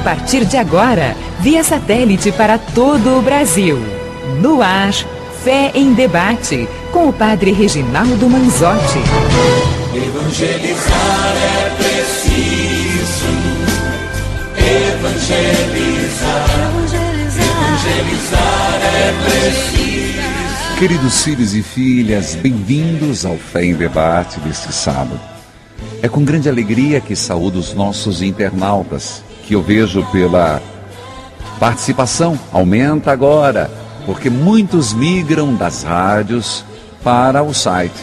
partir de agora, via satélite para todo o Brasil. No ar, Fé em Debate, com o Padre Reginaldo Manzotti. Evangelizar é preciso. Evangelizar é preciso. Queridos filhos e filhas, bem-vindos ao Fé em Debate deste sábado. É com grande alegria que saúdo os nossos internautas, que eu vejo pela participação aumenta agora, porque muitos migram das rádios para o site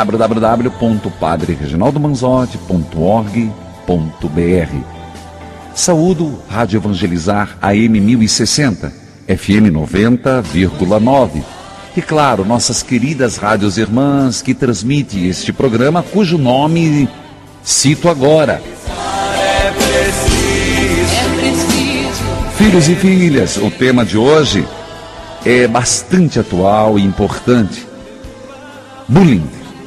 www.padrereginaldomanzotti.org.br. Saúdo Rádio Evangelizar AM 1060, FM 90,9. E claro, nossas queridas rádios irmãs que transmitem este programa, cujo nome cito agora. Filhos e filhas, o tema de hoje é bastante atual e importante. Bullying.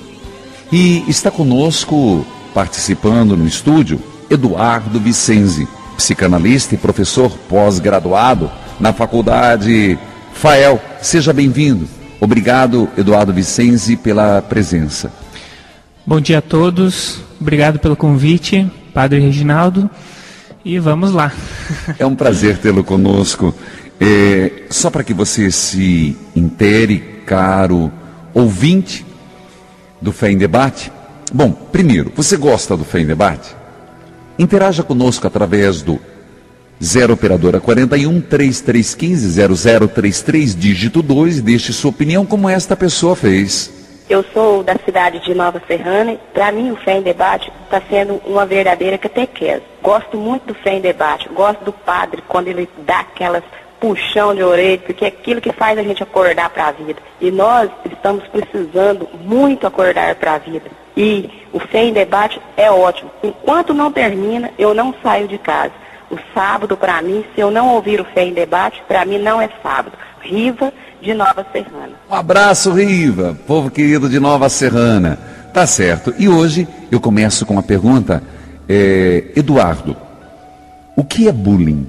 E está conosco, participando no estúdio, Eduardo Vicenzi, psicanalista e professor pós-graduado na Faculdade FAEL. Seja bem-vindo. Obrigado, Eduardo Vicenzi, pela presença. Bom dia a todos. Obrigado pelo convite, Padre Reginaldo. E vamos lá. É um prazer tê-lo conosco. Só para que você se intere, caro ouvinte do Fé em Debate. Bom, primeiro, você gosta do Fé em Debate? Interaja conosco através do 0 operadora 41 3315 0033 dígito 2 e deixe sua opinião como esta pessoa fez. Eu sou da cidade de Nova Serrana e para mim o Fé em Debate está sendo uma verdadeira catequese. Gosto muito do Fé em Debate, gosto do padre quando ele dá aquelas puxão de orelha, porque é aquilo que faz a gente acordar para a vida. E nós estamos precisando muito acordar para a vida. E o Fé em Debate é ótimo. Enquanto não termina, eu não saio de casa. O sábado, para mim, se eu não ouvir o Fé em Debate, para mim não é sábado. Riva, de Nova Serrana. Um abraço, Riva, povo querido de Nova Serrana. Tá certo. E hoje eu começo com uma pergunta. Eduardo, o que é bullying?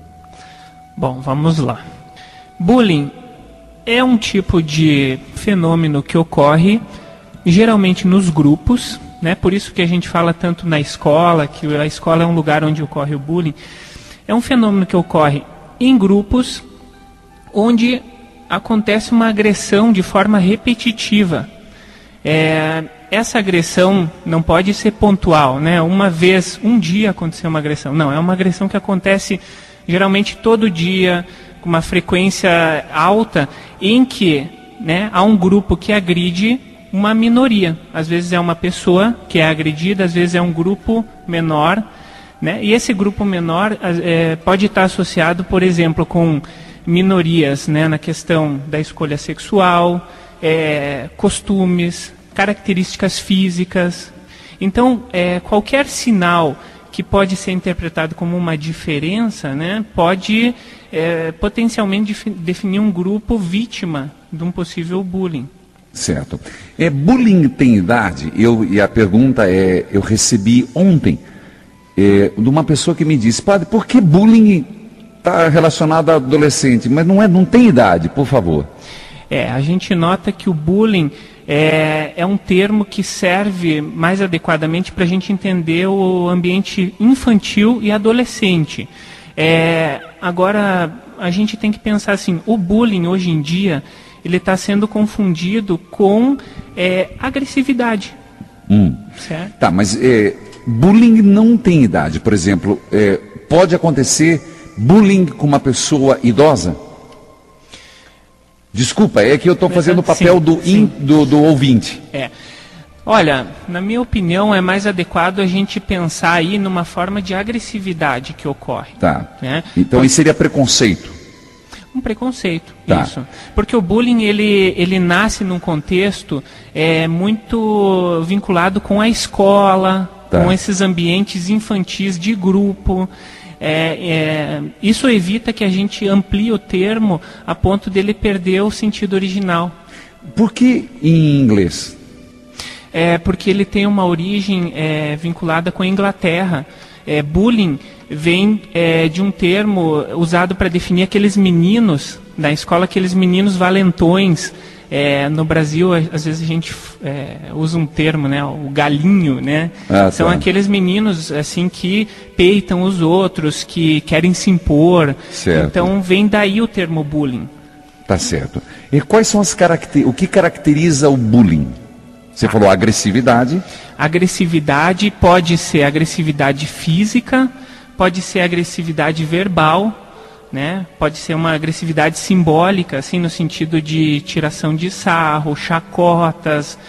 Bom, vamos lá. Bullying é um tipo de fenômeno que ocorre geralmente nos grupos, né? Por isso que a gente fala tanto na escola, que a escola é um lugar onde ocorre o bullying. É um fenômeno que ocorre em grupos onde acontece uma agressão de forma repetitiva. Essa agressão não pode ser pontual, né? Uma vez, um dia aconteceu uma agressão. Não, é uma agressão que acontece geralmente todo dia, com uma frequência alta, em que, né, há um grupo que agride uma minoria. Às vezes é uma pessoa que é agredida, às vezes é um grupo menor, né? E esse grupo menor pode estar associado, por exemplo, com minorias, né, na questão da escolha sexual, costumes, características físicas. Então, qualquer sinal que pode ser interpretado como uma diferença, né, pode potencialmente definir um grupo vítima de um possível bullying. Certo. Bullying tem idade? E a pergunta eu recebi ontem de uma pessoa que me disse: padre, por que bullying está relacionado a adolescente? Mas não tem idade, por favor. A gente nota que o bullying é um termo que serve mais adequadamente para a gente entender o ambiente infantil e adolescente. Agora, a gente tem que pensar assim, o bullying hoje em dia, ele está sendo confundido com agressividade. Certo? Tá, mas bullying não tem idade. Por exemplo, pode acontecer bullying com uma pessoa idosa? Desculpa, é que eu estou fazendo o papel do ouvinte. Olha, na minha opinião, é mais adequado a gente pensar aí numa forma de agressividade que ocorre. Tá. Né? Então isso seria preconceito. Um preconceito, tá. Isso. Porque o bullying, ele nasce num contexto muito vinculado com a escola, tá, com esses ambientes infantis de grupo. Isso evita que a gente amplie o termo a ponto dele perder o sentido original. Por que em inglês? Porque ele tem uma origem vinculada com a Inglaterra. Bullying vem de um termo usado para definir aqueles meninos da escola, aqueles meninos valentões. No Brasil, às vezes a gente usa um termo, né, o galinho, né? São aqueles meninos assim que peitam os outros, que querem se impor. Certo. Então vem daí o termo bullying. Tá certo. E quais são o que caracteriza o bullying? Você falou agressividade. Agressividade pode ser agressividade física, pode ser agressividade verbal, né? Pode ser uma agressividade simbólica, assim, no sentido de tiração de sarro, chacotas,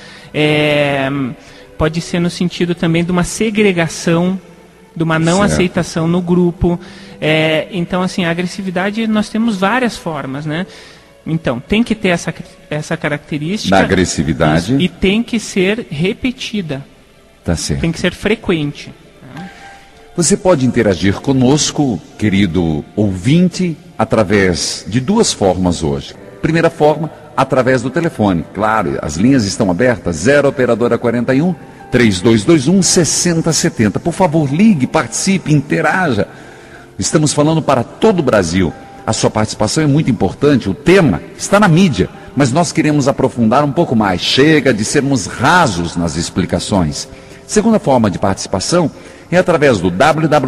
pode ser no sentido também de uma segregação, de uma não aceitação no grupo. Então, assim, a agressividade nós temos várias formas, né? Então, tem que ter essa característica da agressividade e tem que ser repetida. Tá certo. Tem que ser frequente. Você pode interagir conosco, querido ouvinte, através de duas formas hoje. Primeira forma, através do telefone. Claro, as linhas estão abertas, 0 operadora 41 3221 6070. Por favor, ligue, participe, interaja. Estamos falando para todo o Brasil. A sua participação é muito importante, o tema está na mídia, mas nós queremos aprofundar um pouco mais. Chega de sermos rasos nas explicações. Segunda forma de participação é através do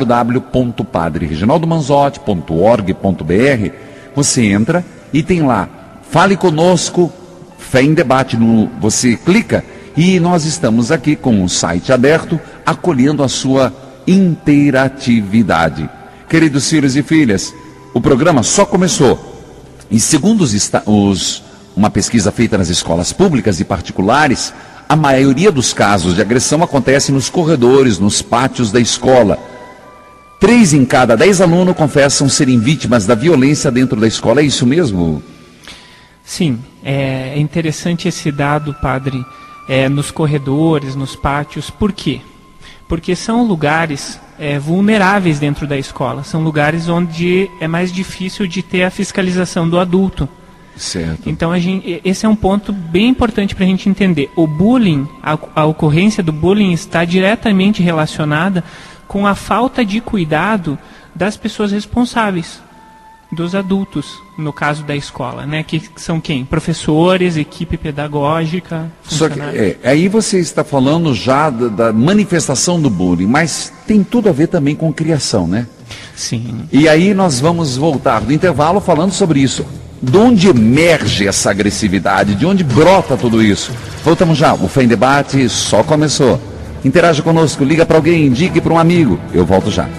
www.padrereginaldomanzotti.org.br. Você entra e tem lá, fale conosco, Fé em Debate. Você clica e nós estamos aqui com o site aberto, acolhendo a sua interatividade. Queridos filhos e filhas, o programa só começou. E segundo uma pesquisa feita nas escolas públicas e particulares, a maioria dos casos de agressão acontece nos corredores, nos pátios da escola. 3 em cada 10 alunos confessam serem vítimas da violência dentro da escola. É isso mesmo? Sim, é interessante esse dado, padre, nos corredores, nos pátios. Por quê? Porque são lugares vulneráveis dentro da escola. São lugares onde é mais difícil de ter a fiscalização do adulto. Certo. Então, esse é um ponto bem importante para a gente entender. O bullying, a ocorrência do bullying está diretamente relacionada com a falta de cuidado das pessoas responsáveis, dos adultos, no caso da escola, né? Que são quem? Professores, equipe pedagógica, funcionários. Só que, aí você está falando já da manifestação do bullying, mas tem tudo a ver também com criação, né? Sim. E aí nós vamos voltar do intervalo falando sobre isso. De onde emerge essa agressividade? De onde brota tudo isso? Voltamos já. O Fé em Debate só começou. Interaja conosco, liga para alguém, indique para um amigo. Eu volto já.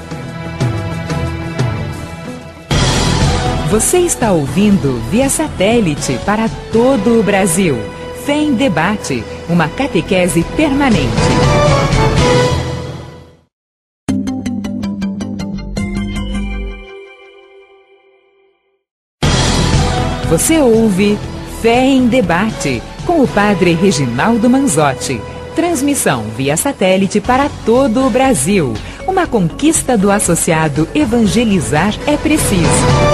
Você está ouvindo via satélite para todo o Brasil. Fé em Debate, uma catequese permanente. Você ouve Fé em Debate, com o padre Reginaldo Manzotti. Transmissão via satélite para todo o Brasil. Uma conquista do associado Evangelizar é Preciso.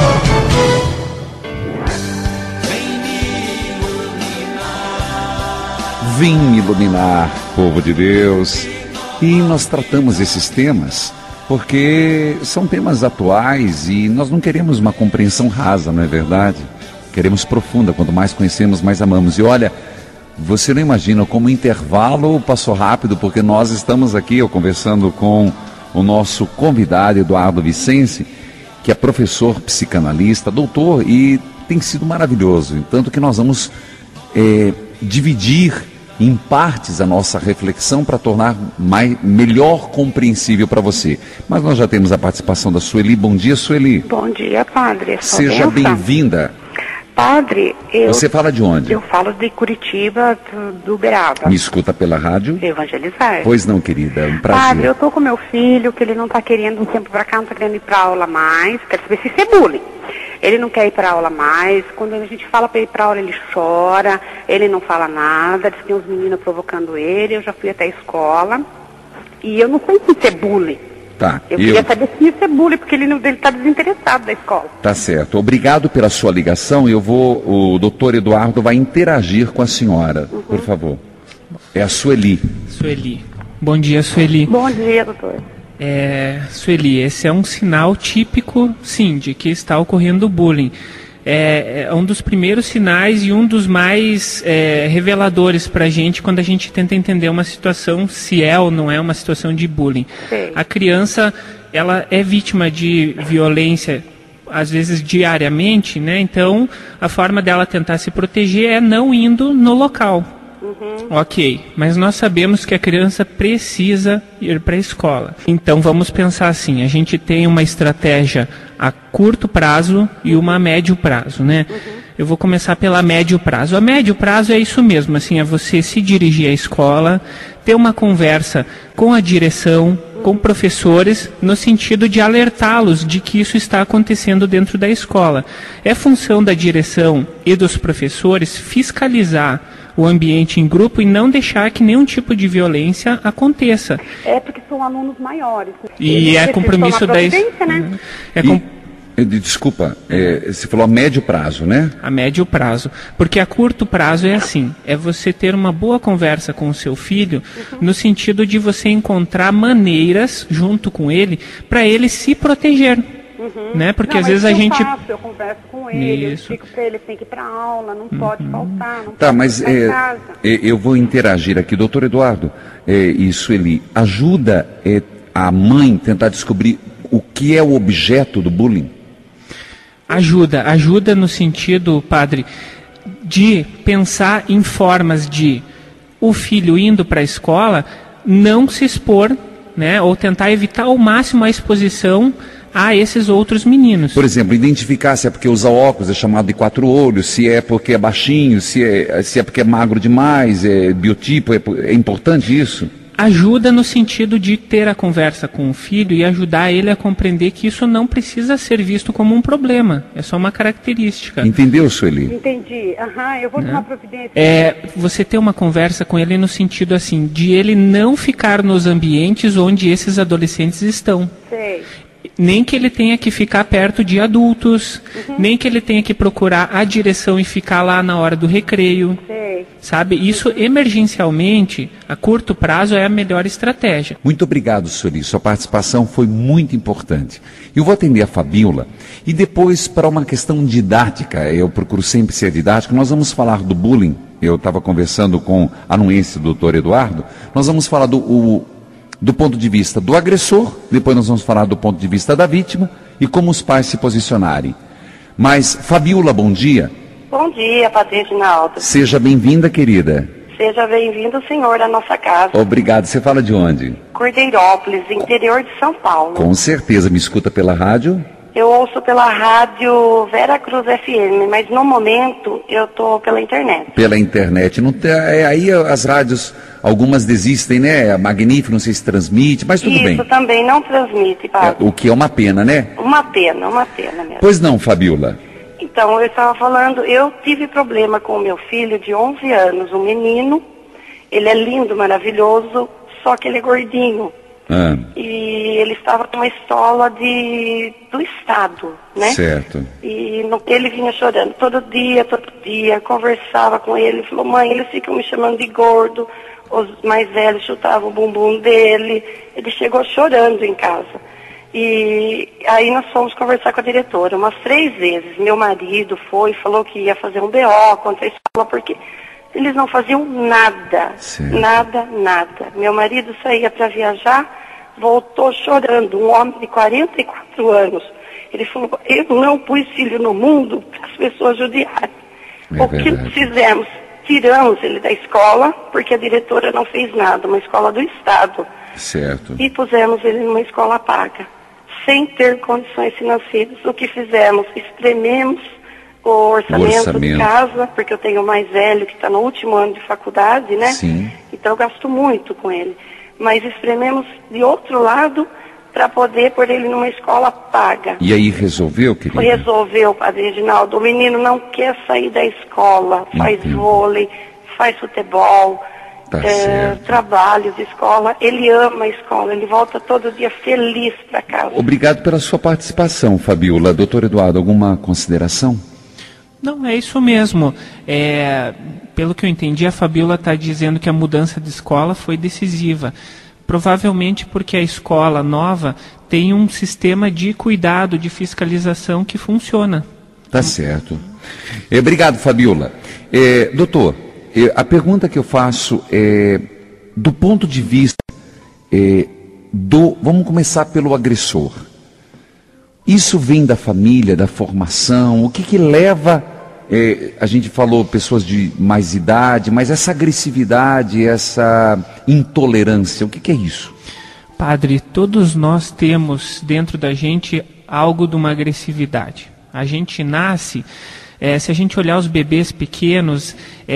Vim iluminar, povo de Deus. E nós tratamos esses temas porque são temas atuais e nós não queremos uma compreensão rasa, não é verdade? Queremos profunda, quanto mais conhecemos, mais amamos. E olha, você não imagina como o intervalo passou rápido, porque nós estamos aqui, eu conversando com o nosso convidado, Eduardo Vicente, que é professor psicanalista, doutor, e tem sido maravilhoso. Tanto que nós vamos dividir em partes a nossa reflexão para tornar melhor compreensível para você. Mas nós já temos a participação da Sueli. Bom dia, Sueli. Bom dia, padre. Seja bem-vinda. Padre, Você fala de onde? Eu falo de Curitiba, do Uberaba. Me escuta pela rádio? Evangelizar. Pois não, querida, é um prazer. Padre, eu tô com meu filho, que ele não tá querendo um tempo pra cá, não tá querendo ir pra aula mais. Quero saber se isso é bullying. Ele não quer ir pra aula mais. Quando a gente fala pra ir pra aula, ele chora. Ele não fala nada. Diz que tem uns meninos provocando ele. Eu já fui até a escola. E eu não sei se isso é bullying. Tá. Eu queria saber se isso é bullying, porque ele está desinteressado da escola. Tá certo. Obrigado pela sua ligação. O doutor Eduardo vai interagir com a senhora, por favor. É a Sueli. Sueli. Bom dia, Sueli. Bom dia, doutor. Sueli, esse é um sinal típico, sim, de que está ocorrendo bullying. É um dos primeiros sinais e um dos mais reveladores para a gente quando a gente tenta entender uma situação, se é ou não é uma situação de bullying. Sim. A criança, ela é vítima de violência, às vezes diariamente, né? Então, a forma dela tentar se proteger é não indo no local. Ok, mas nós sabemos que a criança precisa ir para a escola. Então vamos pensar assim, a gente tem uma estratégia a curto prazo e uma a médio prazo, né? Eu vou começar pela médio prazo. A médio prazo é isso mesmo, assim, é você se dirigir à escola, ter uma conversa com a direção, com professores, no sentido de alertá-los de que isso está acontecendo dentro da escola. É função da direção e dos professores fiscalizar o ambiente em grupo e não deixar que nenhum tipo de violência aconteça. Porque são alunos maiores. E é compromisso da... Né? Desculpa, você falou a médio prazo, né? A médio prazo. Porque a curto prazo é assim, é você ter uma boa conversa com o seu filho, no sentido de você encontrar maneiras, junto com ele, para ele se proteger. Né? Porque às vezes a gente... Eu converso com ele, eu explico para ele, tem que ir para aula, não pode faltar, não Tá, pode mas ficar em casa. eu vou interagir aqui. Doutor Eduardo, isso ele ajuda a mãe tentar descobrir o que é o objeto do bullying? Ajuda no sentido, padre, de pensar em formas de o filho indo para a escola não se expor, né? Ou tentar evitar ao máximo a exposição a esses outros meninos. Por exemplo, identificar se é porque usa óculos, é chamado de 4 olhos, se é porque é baixinho, se é porque é magro demais, é biotipo, é importante isso? Ajuda no sentido de ter a conversa com o filho e ajudar ele a compreender que isso não precisa ser visto como um problema, é só uma característica. Entendeu, Sueli? Entendi. Eu vou tomar providência. Você ter uma conversa com ele no sentido assim, de ele não ficar nos ambientes onde esses adolescentes estão. Sei. Nem que ele tenha que ficar perto de adultos, nem que ele tenha que procurar a direção e ficar lá na hora do recreio. Sei. Sabe? Isso emergencialmente, a curto prazo, é a melhor estratégia. Muito obrigado, Sueli. Sua participação foi muito importante. Eu vou atender a Fabíola e depois, para uma questão didática, eu procuro sempre ser didático, nós vamos falar do bullying. Eu estava conversando com a anuense do doutor Eduardo. Nós vamos falar do ponto de vista do agressor, depois nós vamos falar do ponto de vista da vítima e como os pais se posicionarem. Mas, Fabíola, bom dia. Bom dia, Padre Reginaldo. Seja bem-vinda, querida. Seja bem-vindo, senhor, à nossa casa. Obrigado. Você fala de onde? Cordeirópolis, interior de São Paulo. Com certeza. Me escuta pela rádio? Eu ouço pela rádio Vera Cruz FM, mas no momento eu estou pela internet. Pela internet. Não tem, aí as rádios, algumas desistem, né? A Magnífico, não sei se transmite, mas tudo bem. Isso também não transmite, padre. O que é uma pena, né? Uma pena mesmo. Pois não, Fabíola. Então, eu estava falando, eu tive problema com o meu filho de 11 anos, um menino. Ele é lindo, maravilhoso, só que ele é gordinho. E ele estava numa escola do estado, né? Certo. E ele vinha chorando todo dia, conversava com ele, falou, mãe, eles ficam me chamando de gordo, os mais velhos chutavam o bumbum dele, ele chegou chorando em casa. E aí nós fomos conversar com a diretora umas 3 vezes, meu marido falou que ia fazer um BO contra a escola, porque eles não faziam nada, certo. nada. Meu marido saía para viajar, voltou chorando, um homem de 44 anos. Ele falou, eu não pus filho no mundo para as pessoas judiarem. O que nós fizemos? Tiramos ele da escola, porque a diretora não fez nada, uma escola do estado. Certo. E pusemos ele numa escola paga, sem ter condições financeiras. O que fizemos? Esprememos o orçamento de casa, porque eu tenho o mais velho que está no último ano de faculdade, né? Sim. Então eu gasto muito com ele. Mas esprememos de outro lado para poder pôr ele numa escola paga. E aí resolveu, querida? Resolveu, Padre Reginaldo. O menino não quer sair da escola, faz vôlei, faz futebol, trabalhos, escola. Ele ama a escola, ele volta todo dia feliz para casa. Obrigado pela sua participação, Fabíola. Doutor Eduardo, alguma consideração? Não, é isso mesmo. Pelo que eu entendi, a Fabíola está dizendo que a mudança de escola foi decisiva. Provavelmente porque a escola nova tem um sistema de cuidado, de fiscalização que funciona. Tá certo. Obrigado, Fabiola. Doutor, a pergunta que eu faço é do ponto de vista vamos começar pelo agressor. Isso vem da família, da formação? O que leva, a gente falou pessoas de mais idade, mas essa agressividade, essa intolerância, o que é isso? Padre, todos nós temos dentro da gente algo de uma agressividade. A gente nasce, se a gente olhar os bebês pequenos,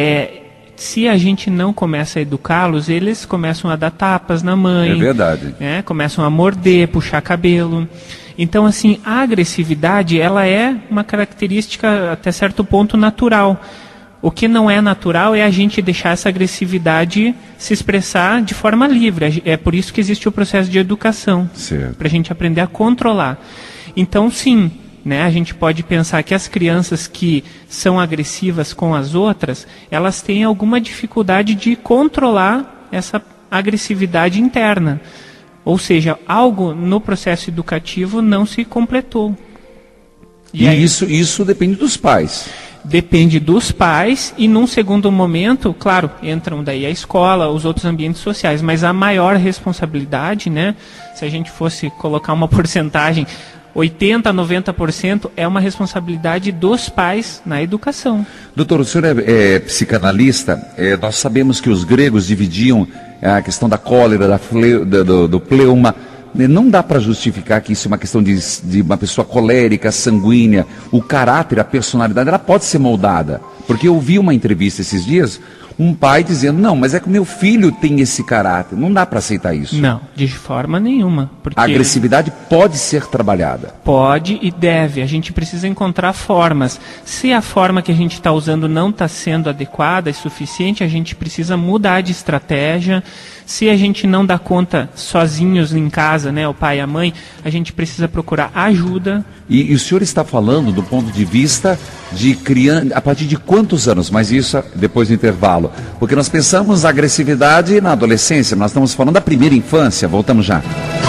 se a gente não começa a educá-los, eles começam a dar tapas na mãe. É verdade. Começam a morder, puxar cabelo. Então, assim, a agressividade, ela é uma característica, até certo ponto, natural. O que não é natural é a gente deixar essa agressividade se expressar de forma livre. É por isso que existe o processo de educação, para a gente aprender a controlar. Então, sim, né, a gente pode pensar que as crianças que são agressivas com as outras, elas têm alguma dificuldade de controlar essa agressividade interna. Ou seja, algo no processo educativo não se completou. E isso depende dos pais. Depende dos pais e, num segundo momento, claro, entram daí a escola, os outros ambientes sociais, mas a maior responsabilidade, né, se a gente fosse colocar uma porcentagem, 80% a 90% é uma responsabilidade dos pais na educação. Doutor, o senhor é psicanalista, nós sabemos que os gregos dividiam a questão da cólera, do pleuma. Não dá para justificar que isso é uma questão de uma pessoa colérica, sanguínea. O caráter, a personalidade, ela pode ser moldada. Porque eu vi uma entrevista esses dias, um pai dizendo, não, mas é que o meu filho tem esse caráter. Não dá para aceitar isso. Não, de forma nenhuma. Porque a agressividade pode ser trabalhada. Pode e deve. A gente precisa encontrar formas. Se a forma que a gente está usando não está sendo adequada e suficiente, a gente precisa mudar de estratégia. Se a gente não dá conta sozinhos em casa, né, o pai e a mãe, a gente precisa procurar ajuda. E o senhor está falando do ponto de vista de criança, a partir de quantos anos? Mas isso depois do intervalo. Porque nós pensamos na agressividade na adolescência, nós estamos falando da primeira infância. Voltamos já.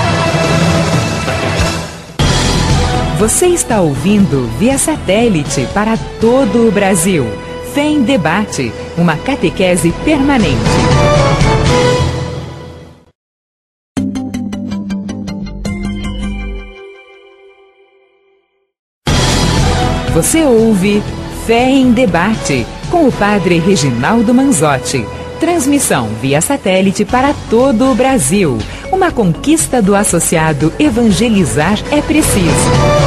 Você está ouvindo via satélite para todo o Brasil. Fé em Debate, uma catequese permanente. Você ouve Fé em Debate, com o Padre Reginaldo Manzotti. Transmissão via satélite para todo o Brasil. Uma conquista do associado Evangelizar é Preciso.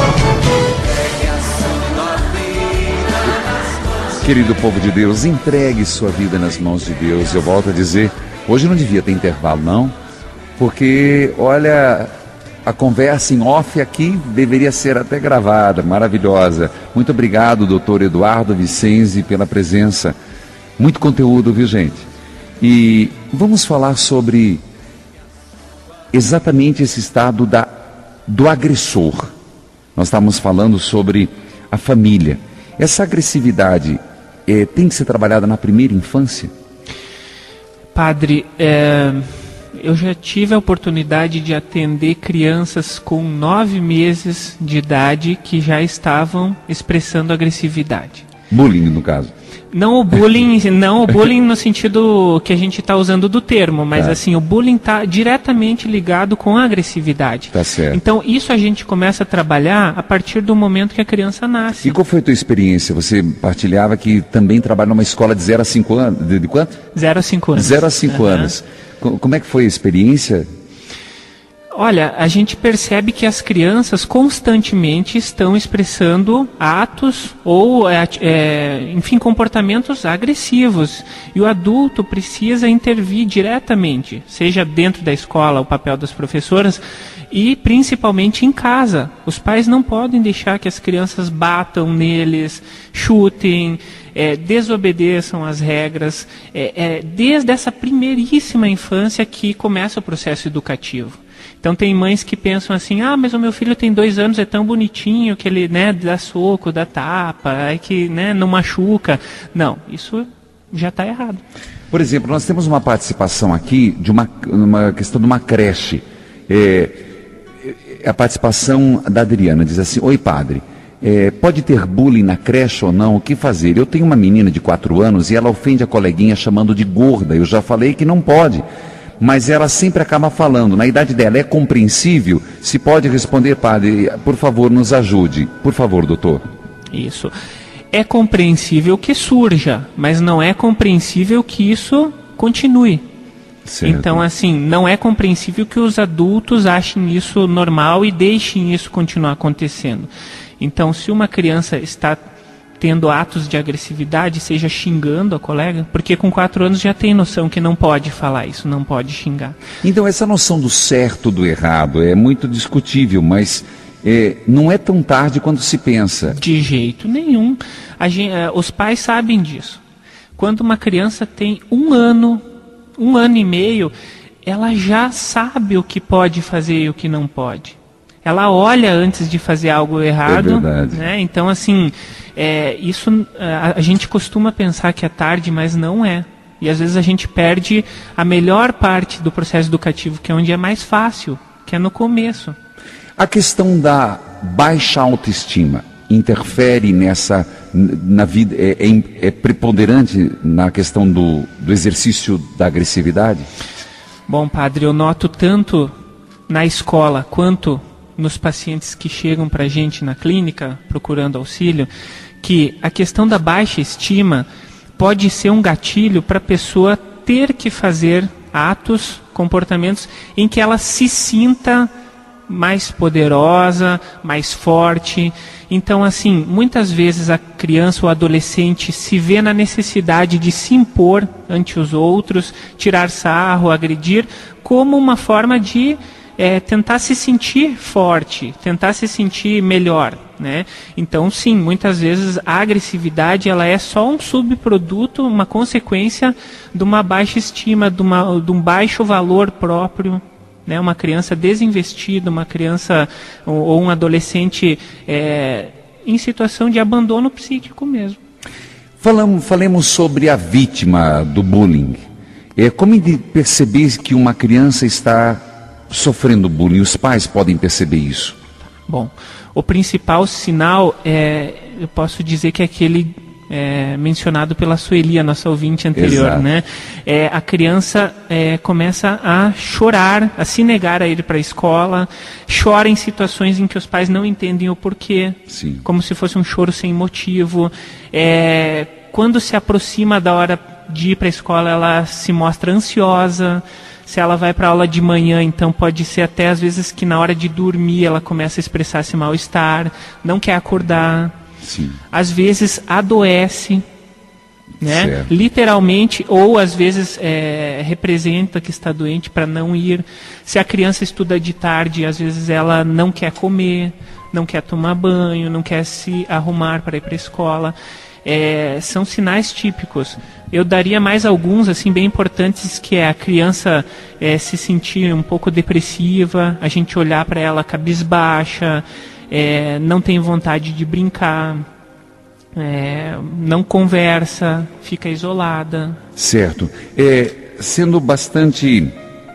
Querido povo de Deus, entregue sua vida nas mãos de Deus. Eu volto a dizer, hoje não devia ter intervalo não, porque olha, a conversa em off aqui deveria ser até gravada, maravilhosa. Muito obrigado, doutor Eduardo Vicenzi, pela presença. Muito conteúdo, viu, gente? E vamos falar sobre exatamente esse estado do agressor. Nós estávamos falando sobre a família. Essa agressividade tem que ser trabalhada na primeira infância? Padre, eu já tive a oportunidade de atender crianças com 9 meses de idade que já estavam expressando agressividade. Bullying, no caso. Não o bullying no sentido que a gente está usando do termo, mas assim, o bullying está diretamente ligado com a agressividade. Tá certo. Então, isso a gente começa a trabalhar a partir do momento que a criança nasce. E qual foi a tua experiência? Você partilhava que também trabalha numa escola de 0 a 5 anos, de quanto? 0 a 5 anos. 0 a 5 anos. Como é que foi a experiência? Olha, a gente percebe que as crianças constantemente estão expressando atos ou, enfim, comportamentos agressivos. E o adulto precisa intervir diretamente, seja dentro da escola, o papel das professoras, e principalmente em casa. Os pais não podem deixar que as crianças batam neles, chutem, desobedeçam as regras. Desde essa primeiríssima infância que começa o processo educativo. Então tem mães que pensam assim, mas o meu filho tem 2 anos, é tão bonitinho que ele, dá soco, dá tapa, que, não machuca. Não, isso já está errado. Por exemplo, nós temos uma participação aqui de uma questão de uma creche. A participação da Adriana diz assim: oi, padre, pode ter bullying na creche ou não? O que fazer? Eu tenho uma menina de 4 anos e ela ofende a coleguinha chamando de gorda. Eu já falei que não pode, mas ela sempre acaba falando. Na idade dela, é compreensível? Se pode responder, padre, por favor, nos ajude. Por favor, doutor. Isso. É compreensível que surja, mas não é compreensível que isso continue. Certo. Então, assim, não é compreensível que os adultos achem isso normal e deixem isso continuar acontecendo. Então, se uma criança está tendo atos de agressividade, seja xingando a colega, porque com 4 anos já tem noção que não pode falar isso, não pode xingar. Então, essa noção do certo, do errado, é muito discutível, mas não é tão tarde quanto se pensa. De jeito nenhum. Os pais sabem disso. Quando uma criança tem 1 ano e meio, ela já sabe o que pode fazer e o que não pode. Ela olha antes de fazer algo errado. É verdade. Né? Então, assim, isso a gente costuma pensar que é tarde, mas não é. E às vezes a gente perde a melhor parte do processo educativo, que é onde é mais fácil, que é no começo. A questão da baixa autoestima interfere na vida, é preponderante na questão do exercício da agressividade? Bom, padre, eu noto tanto na escola quanto nos pacientes que chegam para a gente na clínica procurando auxílio, que a questão da baixa estima pode ser um gatilho para a pessoa ter que fazer atos, comportamentos em que ela se sinta mais poderosa, mais forte. Então, assim, muitas vezes a criança ou adolescente se vê na necessidade de se impor ante os outros, tirar sarro, agredir, como uma forma de tentar se sentir forte, tentar se sentir melhor, né? Então, sim, muitas vezes a agressividade ela é só um subproduto, uma consequência de uma baixa estima, de um baixo valor próprio. Né, uma criança desinvestida, uma criança ou um adolescente em situação de abandono psíquico mesmo. Falemos sobre a vítima do bullying. Como perceber que uma criança está sofrendo bullying? Os pais podem perceber isso? Bom, o principal sinal eu posso dizer que é aquele mencionado pela Sueli, a nossa ouvinte anterior. Exato. Né? A criança começa a chorar, a se negar a ir para a escola, chora em situações em que os pais não entendem o porquê. Sim. Como se fosse um choro sem motivo. Quando se aproxima da hora de ir para a escola, ela se mostra ansiosa. Se ela vai para a aula de manhã, então pode ser até às vezes que na hora de dormir ela começa a expressar esse mal-estar, não quer acordar. Sim. Às vezes adoece, né? Literalmente, ou às vezes representa que está doente para não ir. Se a criança estuda de tarde, às vezes ela não quer comer, não quer tomar banho, não quer se arrumar para ir para a escola. São sinais típicos. Eu daria mais alguns assim bem importantes, que é a criança se sentir um pouco depressiva, a gente olhar para ela cabisbaixa, não tem vontade de brincar, não conversa, fica isolada. Certo. Sendo bastante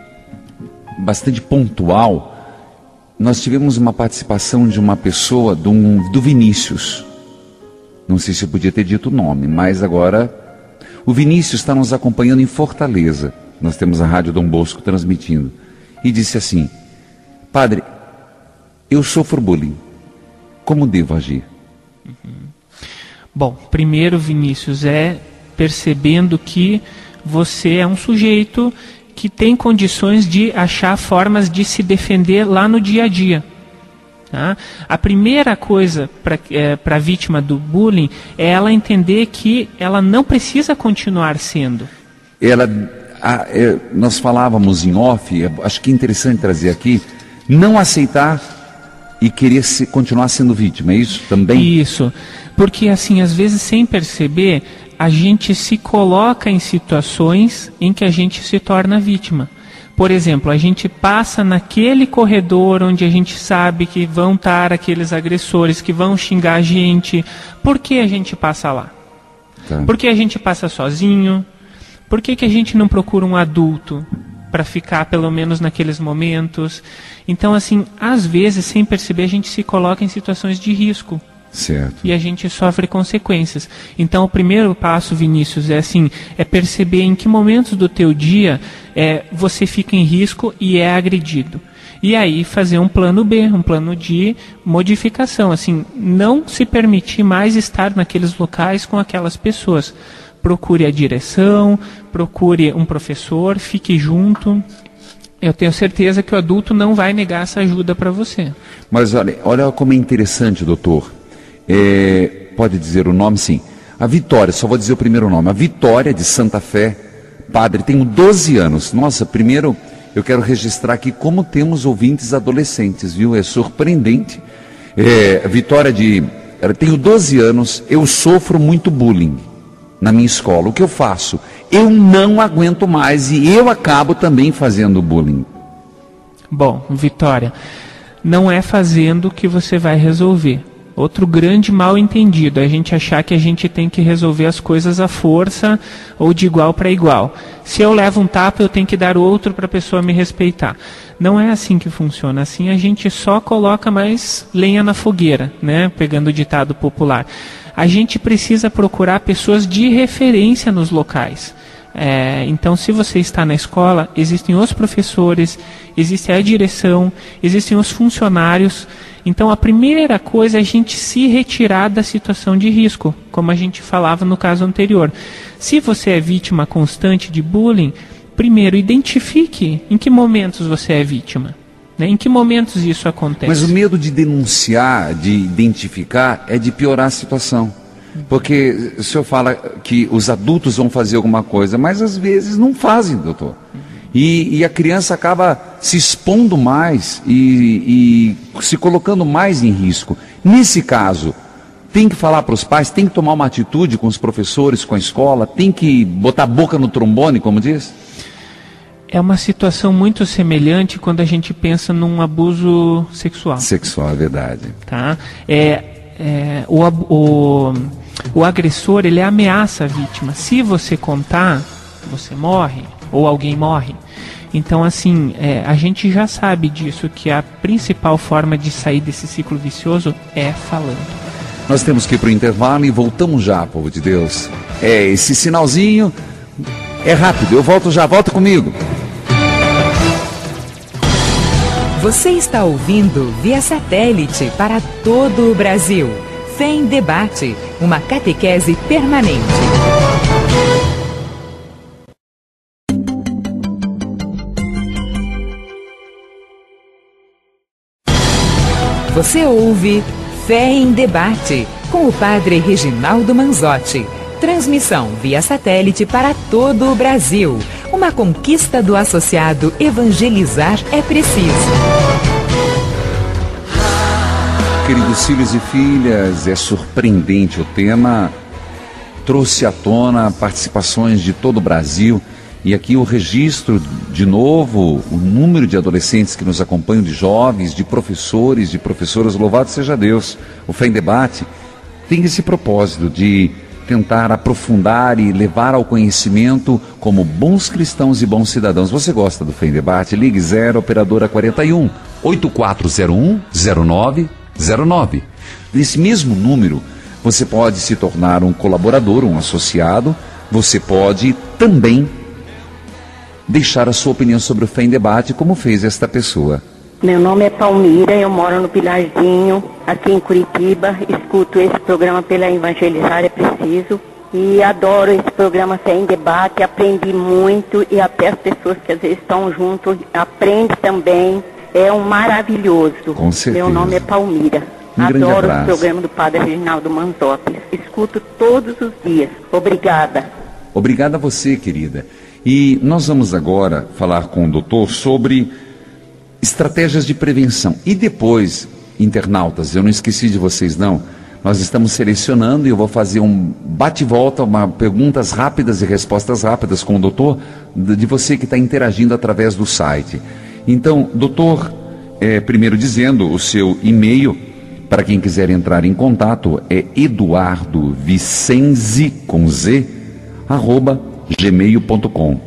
pontual, nós tivemos uma participação de uma pessoa, do Vinícius. Não sei se eu podia ter dito o nome, mas agora o Vinícius está nos acompanhando em Fortaleza. Nós temos a Rádio Dom Bosco transmitindo. E disse assim: padre, eu sofro bullying. Como devo agir? Bom, primeiro, Vinícius, percebendo que você é um sujeito que tem condições de achar formas de se defender lá no dia a dia. Tá? A primeira coisa para a vítima do bullying é ela entender que ela não precisa continuar sendo. Nós falávamos em off, acho que é interessante trazer aqui, não aceitar e querer continuar sendo vítima, é isso também? Isso, porque assim, às vezes sem perceber, a gente se coloca em situações em que a gente se torna vítima. Por exemplo, a gente passa naquele corredor onde a gente sabe que vão estar aqueles agressores que vão xingar a gente. Por que a gente passa lá? Tá. Porque a gente passa sozinho, Por que a gente não procura um adulto para ficar pelo menos naqueles momentos? Então, assim, às vezes, sem perceber, a gente se coloca em situações de risco. Certo. E a gente sofre consequências. Então, o primeiro passo, Vinícius, é perceber em que momentos do teu dia você fica em risco e é agredido. E aí fazer um plano B, um plano de modificação. Assim, não se permitir mais estar naqueles locais com aquelas pessoas. Procure a direção, procure um professor, fique junto. Eu tenho certeza que o adulto não vai negar essa ajuda para você. Mas olha como é interessante, doutor. Pode dizer o nome, sim. A Vitória, só vou dizer o primeiro nome. A Vitória de Santa Fé. Padre, tenho 12 anos. Nossa, primeiro eu quero registrar aqui como temos ouvintes adolescentes, viu? É surpreendente. Vitória tenho 12 anos, eu sofro muito bullying na minha escola. O que eu faço? Eu não aguento mais e eu acabo também fazendo bullying. Bom, Vitória, não é fazendo que você vai resolver. Outro grande mal entendido é a gente achar que a gente tem que resolver as coisas à força ou de igual para igual. Se eu levo um tapa, eu tenho que dar outro para a pessoa me respeitar. Não é assim que funciona. Assim a gente só coloca mais lenha na fogueira, né? Pegando o ditado popular. A gente precisa procurar pessoas de referência nos locais. Então, se você está na escola, existem os professores, existe a direção, existem os funcionários. Então, a primeira coisa é a gente se retirar da situação de risco, como a gente falava no caso anterior. Se você é vítima constante de bullying, primeiro identifique em que momentos você é vítima. Né? Em que momentos isso acontece? Mas o medo de denunciar, de identificar, é de piorar a situação. Porque o senhor fala que os adultos vão fazer alguma coisa, mas às vezes não fazem, doutor. E a criança acaba se expondo mais e se colocando mais em risco. Nesse caso, tem que falar para os pais, tem que tomar uma atitude com os professores, com a escola, tem que botar a boca no trombone, como diz? É uma situação muito semelhante quando a gente pensa num abuso sexual. Sexual, é verdade. Tá? O agressor, ele ameaça a vítima. Se você contar, você morre, ou alguém morre. Então, assim, a gente já sabe disso, que a principal forma de sair desse ciclo vicioso é falando. Nós temos que ir para o intervalo e voltamos já, povo de Deus. Esse sinalzinho é rápido, eu volto já, volta comigo. Você está ouvindo via satélite para todo o Brasil. Fé em Debate, uma catequese permanente. Você ouve Fé em Debate, com o Padre Reginaldo Manzotti. Transmissão via satélite para todo o Brasil. Uma conquista do associado Evangelizar é Preciso. Queridos filhos e filhas, é surpreendente o tema. Trouxe à tona participações de todo o Brasil. E aqui o registro, de novo, o número de adolescentes que nos acompanham, de jovens, de professores, de professoras, louvado seja Deus. O Fé em Debate tem esse propósito de tentar aprofundar e levar ao conhecimento como bons cristãos e bons cidadãos. Você gosta do Fé em Debate? Ligue 0 operadora 41 8401 0909. Nesse mesmo número, você pode se tornar um colaborador, um associado. Você pode também deixar a sua opinião sobre o Fé em Debate, como fez esta pessoa. Meu nome é Palmira, eu moro no Pilarzinho, aqui em Curitiba. Escuto esse programa pela Evangelizar é Preciso e adoro esse programa Fé em Debate. Aprendi muito e até as pessoas que às vezes estão junto aprendem também. É um maravilhoso. Com certeza. Meu nome é Palmira. Adoro o programa do Padre Reginaldo Manzotti. Escuto todos os dias. Obrigada. Obrigada a você, querida. E nós vamos agora falar com o doutor sobre estratégias de prevenção. E depois, internautas, eu não esqueci de vocês não, nós estamos selecionando e eu vou fazer um bate-volta, perguntas rápidas e respostas rápidas com o doutor, de você que está interagindo através do site. Então, doutor, primeiro dizendo o seu e-mail, para quem quiser entrar em contato, é eduardovicenzi, com Z, @ eduardovicenzia@gmail.com.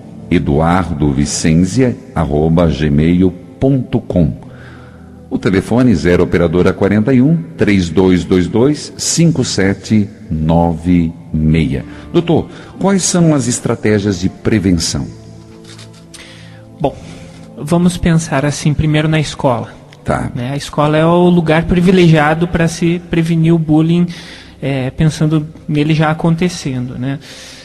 eduardovicenzia@gmail.com. O telefone 0 operadora 41 3222 5796. Doutor, quais são as estratégias de prevenção? Bom, vamos pensar assim primeiro na escola. Tá. Né? A escola é o lugar privilegiado para se prevenir o bullying, pensando nele já acontecendo, né?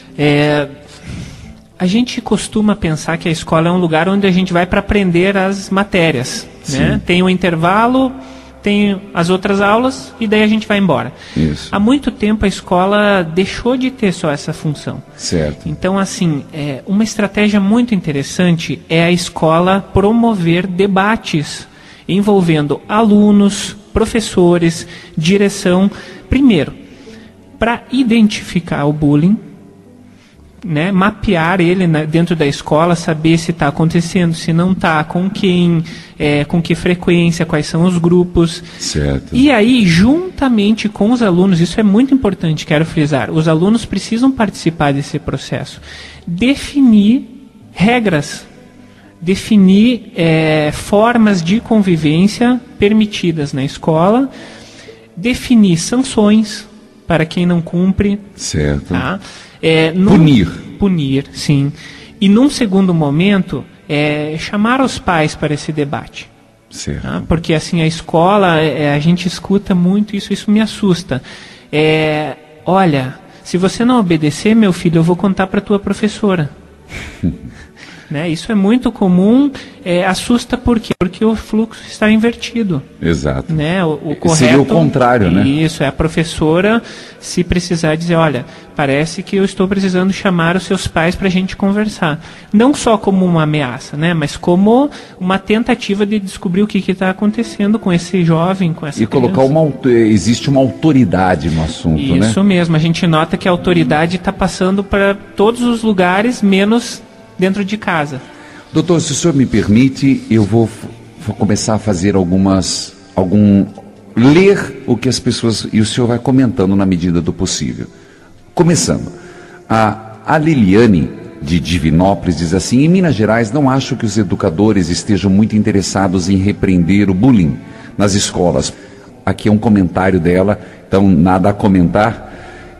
A gente costuma pensar que a escola é um lugar onde a gente vai para aprender as matérias, né? Tem um intervalo, tem as outras aulas e daí a gente vai embora. Isso. Há muito tempo a escola deixou de ter só essa função. Certo. Então, assim, uma estratégia muito interessante é a escola promover debates envolvendo alunos, professores, direção. Primeiro, para identificar o bullying, né, mapear ele dentro da escola, saber se está acontecendo, se não está, com quem, com que frequência, quais são os grupos. Certo. E aí, juntamente com os alunos, isso é muito importante, quero frisar, os alunos precisam participar desse processo. Definir regras, definir formas de convivência permitidas na escola, definir sanções para quem não cumpre. Certo. Tá? Punir, sim. E num segundo momento, chamar os pais para esse debate. Certo. Tá? Porque assim, a escola, a gente escuta muito isso me assusta. Olha, se você não obedecer, meu filho, eu vou contar para a tua professora. Né? Isso é muito comum, assusta por quê? Porque o fluxo está invertido. Exato. Né? O correto, seria o contrário, né? Isso, é a professora, se precisar dizer, olha, parece que eu estou precisando chamar os seus pais para a gente conversar. Não só como uma ameaça, né? Mas como uma tentativa de descobrir o que está acontecendo com esse jovem, com essa criança. Colocar existe uma autoridade no assunto, né? Isso mesmo, a gente nota que a autoridade está passando para todos os lugares, menos dentro de casa. Doutor, se o senhor me permite, eu vou começar a fazer ler o que as pessoas, e o senhor vai comentando na medida do possível. Começando, a Liliane de Divinópolis diz assim: em Minas Gerais não acho que os educadores estejam muito interessados em repreender o bullying nas escolas. Aqui é um comentário dela, então nada a comentar.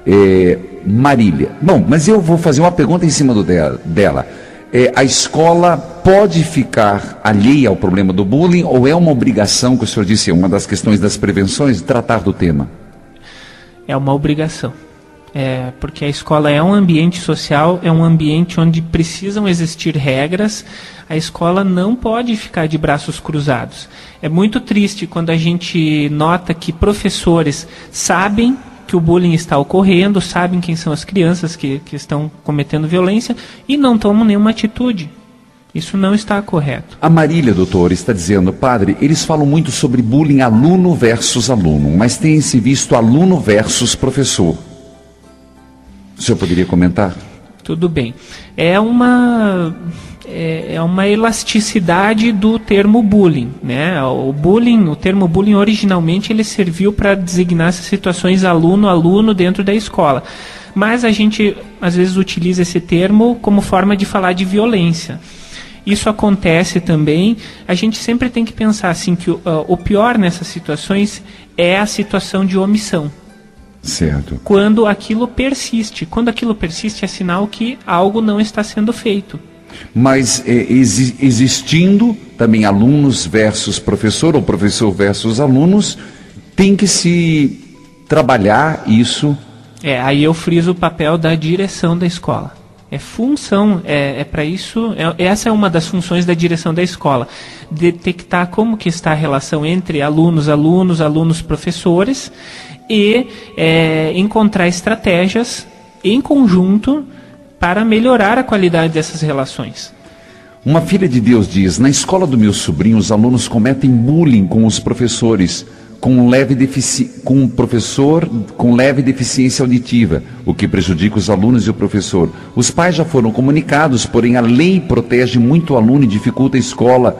Marília, bom, mas eu vou fazer uma pergunta em cima dela. A escola pode ficar alheia ao problema do bullying ou é uma obrigação, que o senhor disse, uma das questões das prevenções, tratar do tema? É uma obrigação. Porque a escola é um ambiente social, é um ambiente onde precisam existir regras. A escola não pode ficar de braços cruzados. É muito triste quando a gente nota que professores sabem que o bullying está ocorrendo, sabem quem são as crianças que estão cometendo violência e não tomam nenhuma atitude. Isso não está correto. A Marília, doutor, está dizendo: padre, eles falam muito sobre bullying aluno versus aluno, mas tem-se visto aluno versus professor. O senhor poderia comentar? Tudo bem. É uma elasticidade do termo bullying, né? O termo bullying originalmente ele serviu para designar essas situações aluno dentro da escola. Mas a gente às vezes utiliza esse termo como forma de falar de violência. Isso acontece também. A gente sempre tem que pensar assim que o pior nessas situações é a situação de omissão. Certo. Quando aquilo persiste. Quando aquilo persiste é sinal que algo não está sendo feito. Mas existindo também alunos versus professor, ou professor versus alunos, tem que se trabalhar isso. Aí eu friso o papel da direção da escola. Função, para isso, essa é uma das funções da direção da escola. Detectar como que está a relação entre alunos, professores e encontrar estratégias em conjunto para melhorar a qualidade dessas relações. Uma filha de Deus diz: na escola do meu sobrinho, os alunos cometem bullying com os professores, com um professor com leve deficiência auditiva, o que prejudica os alunos e o professor. Os pais já foram comunicados, porém a lei protege muito o aluno e dificulta a escola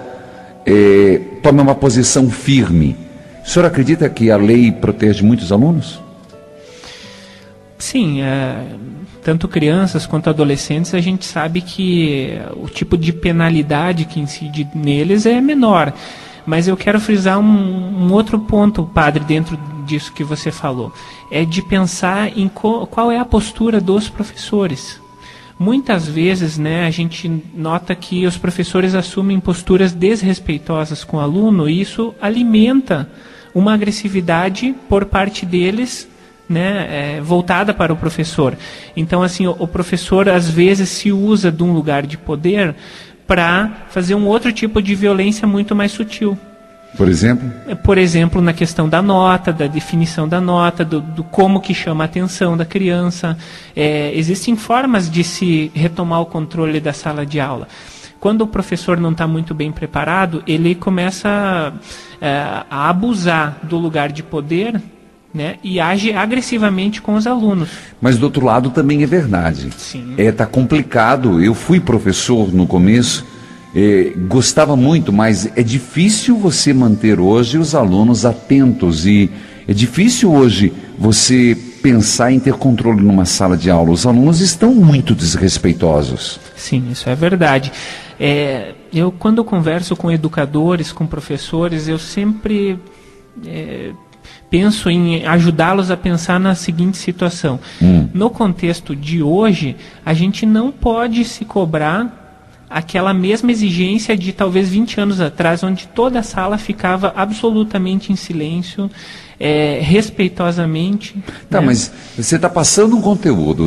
tome uma posição firme. O senhor acredita que a lei protege muitos alunos? Sim, tanto crianças quanto adolescentes, a gente sabe que o tipo de penalidade que incide neles é menor. Mas eu quero frisar um outro ponto, padre, dentro disso que você falou. É de pensar em qual é a postura dos professores. Muitas vezes, né, a gente nota que os professores assumem posturas desrespeitosas com o aluno e isso alimenta uma agressividade por parte deles, né, voltada para o professor. Então, assim, o professor às vezes se usa de um lugar de poder para fazer um outro tipo de violência muito mais sutil. Por exemplo? Por exemplo, na questão da nota, da definição da nota, do como que chama a atenção da criança. Existem formas de se retomar o controle da sala de aula. Quando o professor não está muito bem preparado, ele começa a abusar do lugar de poder, né, e age agressivamente com os alunos. Mas do outro lado também é verdade. Sim. Tá complicado. Eu fui professor no começo, gostava muito, mas é difícil você manter hoje os alunos atentos e é difícil hoje você pensar em ter controle numa sala de aula. Os alunos estão muito desrespeitosos. Sim, isso é verdade. Eu, quando converso com educadores, com professores, eu sempre penso em ajudá-los a pensar na seguinte situação. No contexto de hoje, a gente não pode se cobrar aquela mesma exigência de talvez 20 anos atrás, onde toda a sala ficava absolutamente em silêncio, respeitosamente. Tá, né? Mas você está passando um conteúdo,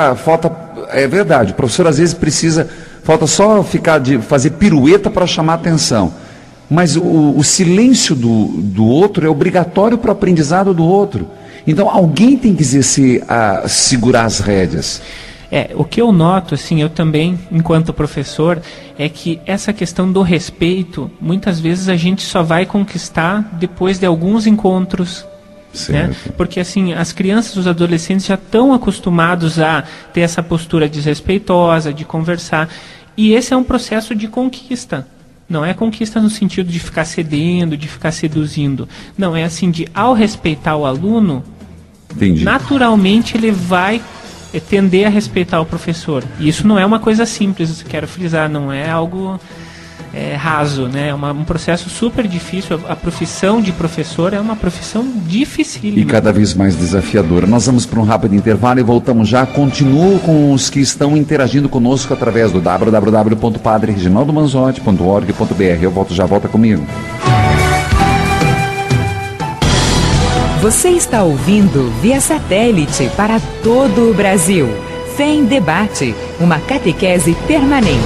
é verdade, o professor às vezes falta só fazer pirueta para chamar a atenção. Mas o silêncio do outro é obrigatório para o aprendizado do outro. Então alguém tem que exercer segurar as rédeas. O que eu noto, assim, eu também, enquanto professor, é que essa questão do respeito, muitas vezes a gente só vai conquistar depois de alguns encontros. Né? Porque assim, as crianças, os adolescentes já estão acostumados a ter essa postura desrespeitosa, de conversar. E esse é um processo de conquista. Não é conquista no sentido de ficar cedendo, de ficar seduzindo. Não, é assim, ao respeitar o aluno, Entendi. Naturalmente ele vai tender a respeitar o professor. E isso não é uma coisa simples, quero frisar, não é algo raso, né? É um processo super difícil. A profissão de professor é uma profissão dificílima. E cada vez mais desafiadora. Nós vamos para um rápido intervalo e voltamos já. Continuo com os que estão interagindo conosco através do www.padrereginaldomanzotti.org.br. Eu volto já, volta comigo. Você está ouvindo via satélite para todo o Brasil. Fé em Debate, uma catequese permanente.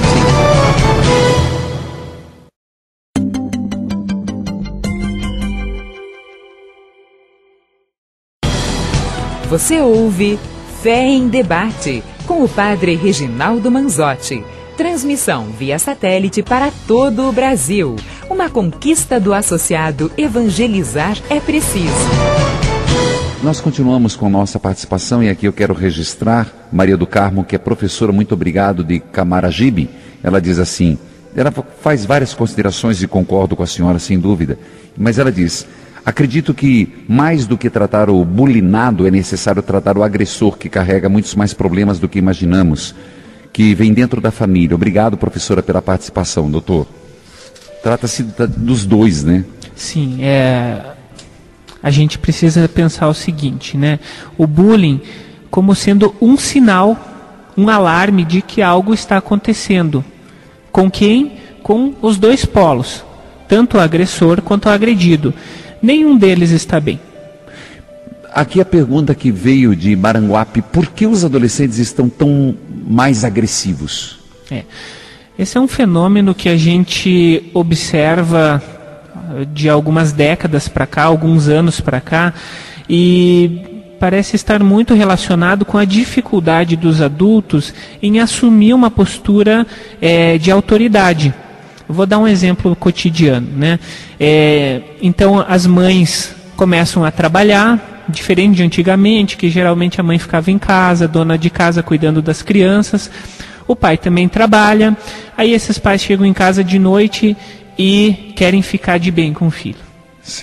Você ouve Fé em Debate, com o padre Reginaldo Manzotti. Transmissão via satélite para todo o Brasil. Uma conquista do associado Evangelizar é Preciso. Nós continuamos com nossa participação e aqui eu quero registrar Maria do Carmo, que é professora, muito obrigado, de Camaragibe. Ela diz assim, ela faz várias considerações e concordo com a senhora, sem dúvida, mas ela diz: acredito que mais do que tratar o bulinado é necessário tratar o agressor, que carrega muitos mais problemas do que imaginamos, que vem dentro da família. Obrigado, professora, pela participação, doutor. Trata-se dos dois, né? Sim, a gente precisa pensar o seguinte, né? O bullying como sendo um sinal, um alarme de que algo está acontecendo. Com quem? Com os dois polos, tanto o agressor quanto o agredido. Nenhum deles está bem. Aqui a pergunta que veio de Maranguape: por que os adolescentes estão tão mais agressivos? Esse é um fenômeno que a gente observa de algumas décadas para cá, alguns anos para cá, e parece estar muito relacionado com a dificuldade dos adultos em assumir uma postura de autoridade. Eu vou dar um exemplo cotidiano, né? Então as mães começam a trabalhar, diferente de antigamente, que geralmente a mãe ficava em casa, dona de casa cuidando das crianças. O pai também trabalha, aí esses pais chegam em casa de noite e querem ficar de bem com o filho. Certo.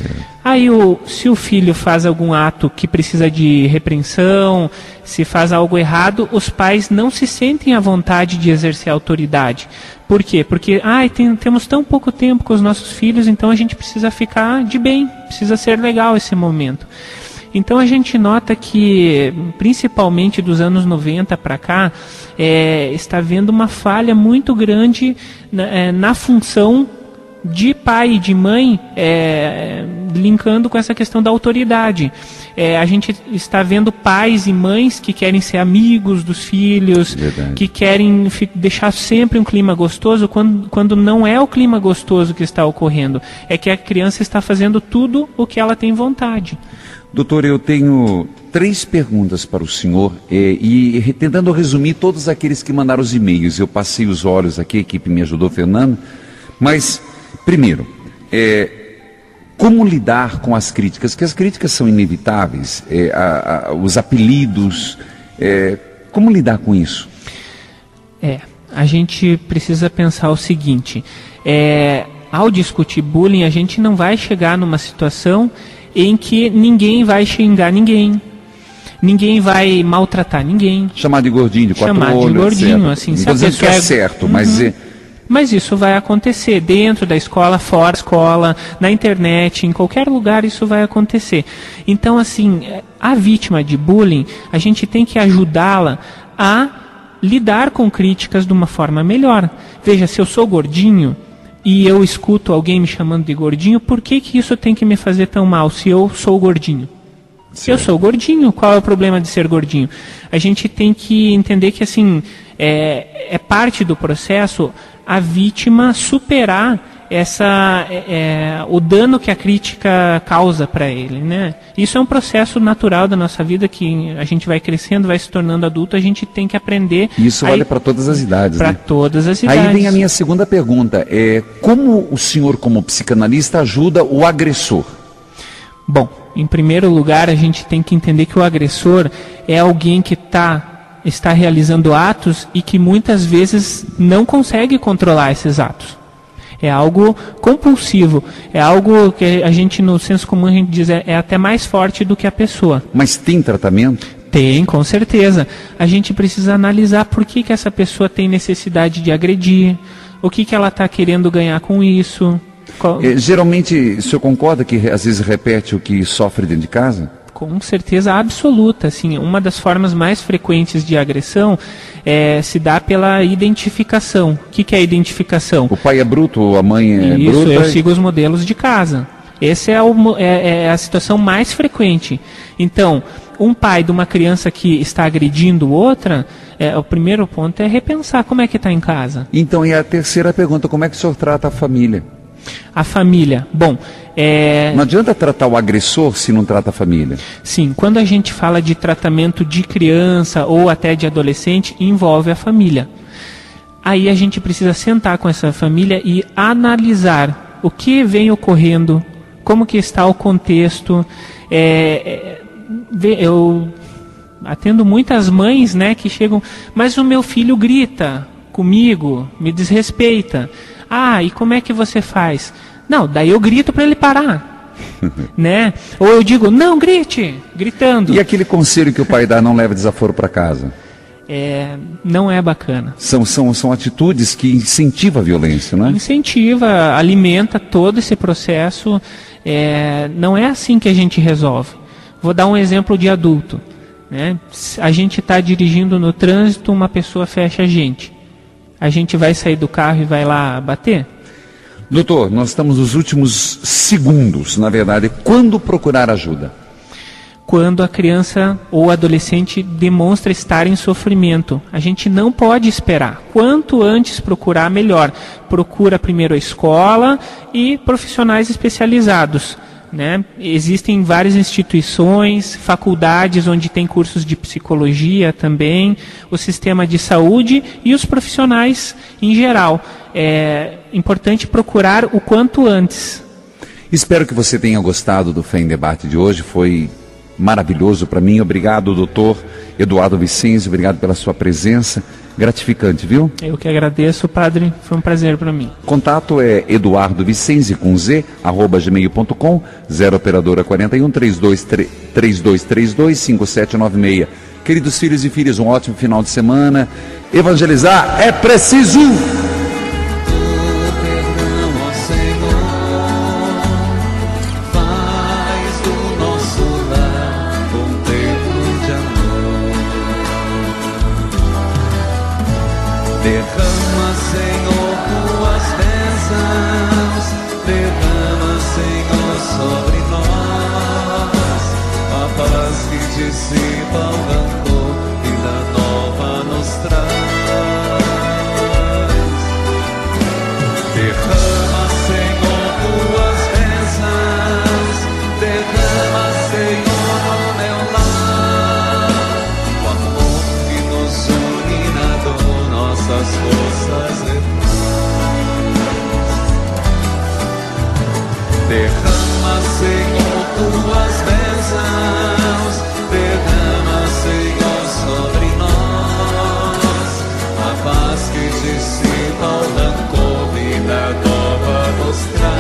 Aí, se o filho faz algum ato que precisa de repreensão, se faz algo errado, os pais não se sentem à vontade de exercer a autoridade. Por quê? Porque temos tão pouco tempo com os nossos filhos, então a gente precisa ficar de bem, precisa ser legal esse momento. Então a gente nota que, principalmente dos anos 90 para cá, está havendo uma falha muito grande na função de pai e de mãe, linkando com essa questão da autoridade. A gente está vendo pais e mães que querem ser amigos dos filhos, verdade, que querem deixar sempre um clima gostoso, quando não é o clima gostoso que está ocorrendo, é que a criança está fazendo tudo o que ela tem vontade. Doutor, eu tenho 3 perguntas para o senhor, e tentando resumir todos aqueles que mandaram os e-mails. Eu passei os olhos aqui, a equipe me ajudou, Fernando, mas... Primeiro, como lidar com as críticas? Que as críticas são inevitáveis, os apelidos, como lidar com isso? A gente precisa pensar o seguinte, ao discutir bullying, a gente não vai chegar numa situação em que ninguém vai xingar ninguém. Ninguém vai maltratar ninguém. Chamar de gordinho, de 4 olhos. Chamar de gordinho, assim. Não estou dizendo que é certo, mas isso vai acontecer dentro da escola, fora da escola, na internet, em qualquer lugar isso vai acontecer. Então, assim, a vítima de bullying, a gente tem que ajudá-la a lidar com críticas de uma forma melhor. Veja, se eu sou gordinho e eu escuto alguém me chamando de gordinho, por que isso tem que me fazer tão mal se eu sou gordinho? Se eu sou gordinho, qual é o problema de ser gordinho? A gente tem que entender que, assim, é parte do processo a vítima superar o dano que a crítica causa para ele, né? Isso é um processo natural da nossa vida, que a gente vai crescendo, vai se tornando adulto, a gente tem que aprender. Isso vale para todas as idades, né? Para todas as idades. Aí vem a minha segunda pergunta, como o senhor, como psicanalista, ajuda o agressor? Bom, em primeiro lugar, a gente tem que entender que o agressor é alguém que está realizando atos e que muitas vezes não consegue controlar esses atos. É algo compulsivo, é algo que a gente, no senso comum, a gente diz, é até mais forte do que a pessoa. Mas tem tratamento? Tem, com certeza. A gente precisa analisar por que essa pessoa tem necessidade de agredir, o que ela está querendo ganhar com isso. Geralmente, o senhor concorda que às vezes repete o que sofre dentro de casa? Com certeza absoluta, assim, uma das formas mais frequentes de agressão se dá pela identificação. O que é a identificação? O pai é bruto, a mãe é bruta? Isso, eu sigo os modelos de casa. Essa é a situação mais frequente. Então, um pai de uma criança que está agredindo outra, o primeiro ponto é repensar como é que está em casa. Então, e a terceira pergunta, como é que o senhor trata a família? A família, bom... Não adianta tratar o agressor se não trata a família. Sim, quando a gente fala de tratamento de criança ou até de adolescente, envolve a família. Aí a gente precisa sentar com essa família e analisar o que vem ocorrendo, como que está o contexto. Eu atendo muitas mães, né, que chegam, mas o meu filho grita comigo, me desrespeita. E como é que você faz? Não, daí eu grito para ele parar, né? Ou eu digo, não grite, gritando. E aquele conselho que o pai dá, não leva desaforo para casa? Não é bacana. São atitudes que incentivam a violência, não é? Incentiva, alimenta todo esse processo. Não é assim que a gente resolve. Vou dar um exemplo de adulto, né? A gente está dirigindo no trânsito, uma pessoa fecha a gente. A gente vai sair do carro e vai lá bater? Doutor, nós estamos nos últimos segundos, na verdade. Quando procurar ajuda? Quando a criança ou adolescente demonstra estar em sofrimento. A gente não pode esperar. Quanto antes procurar, melhor. Procura primeiro a escola e profissionais especializados, né? Existem várias instituições, faculdades onde tem cursos de psicologia também, o sistema de saúde e os profissionais em geral. É importante procurar o quanto antes. Espero que você tenha gostado do Fé em Debate de hoje, foi maravilhoso para mim. Obrigado, doutor Eduardo Vicêncio, obrigado pela sua presença. gratificante, viu? Eu que agradeço, padre, foi um prazer para mim. Contato é eduardovicenzi com z, @gmail.com, 0 operadora 41 3232 5796. Queridos filhos e filhas, um ótimo final de semana. Evangelizar é preciso! Derrama, Senhor, tuas bênçãos, derrama, Senhor, sobre nós a paz que dissipa o rancor e da nova nos traz. Derrama, Senhor, tuas bênçãos, derrama, Senhor, no meu lar o amor que nos une na dor, nossas forças derrama, Senhor, tuas bênçãos, derrama, Senhor, sobre nós a paz que dissipa o rancor, vida nova nos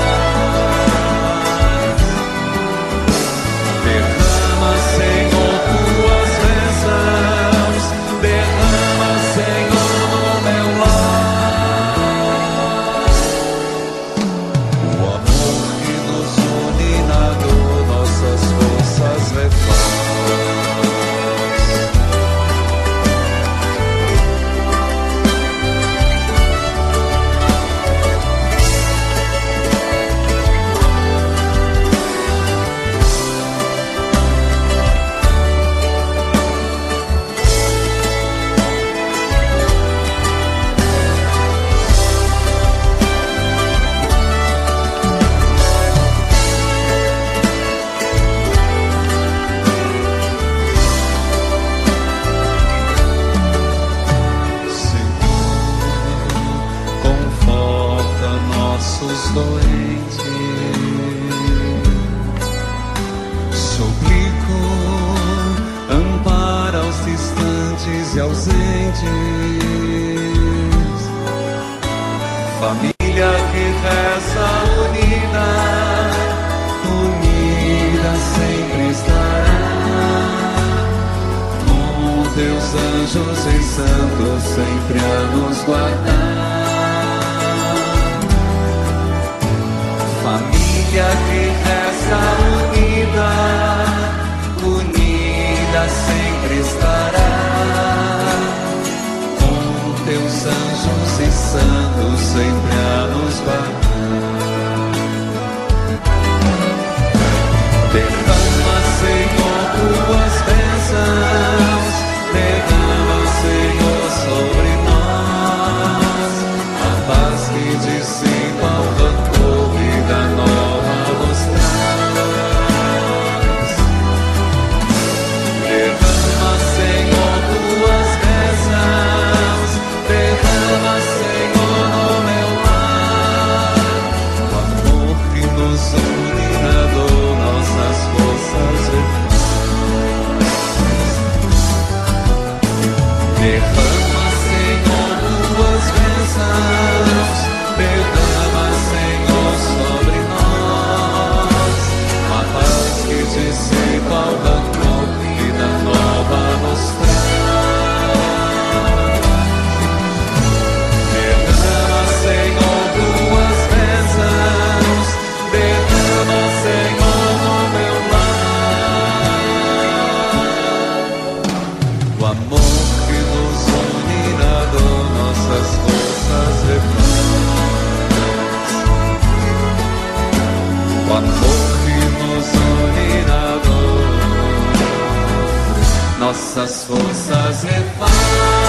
traz. Derrama, Senhor, tuas bênçãos, derrama, Senhor, no meu lar o amor que nos une na dor, nossas forças refaz. Suplico, ampara os distantes e ausentes, família que reza unida, unida sempre estará, com teus anjos e santos sempre a nos guardar. Família que reza unida, unida sempre estará, com teus anjos e santos sempre a nos guardar. Derrama, Senhor, tuas bênçãos, derrama, Senhor, sobre nós a paz que dissipa o rancor, vida nova nos traz. Derrama, Senhor, tuas bênçãos, derrama, Senhor, no meu lar o amor que nos une na dor, nossas forças refaz. Derrama, Senhor, tuas bênçãos, derrama, Senhor, sobre nós a paz que dissipa o rancor, vida nova nos traz. Derrama, Senhor, tuas bênçãos, derrama, Senhor, no meu lar o amor que nos une na dor, nossas forças refaz. O amor que nos une na dor, nossas forças refaz.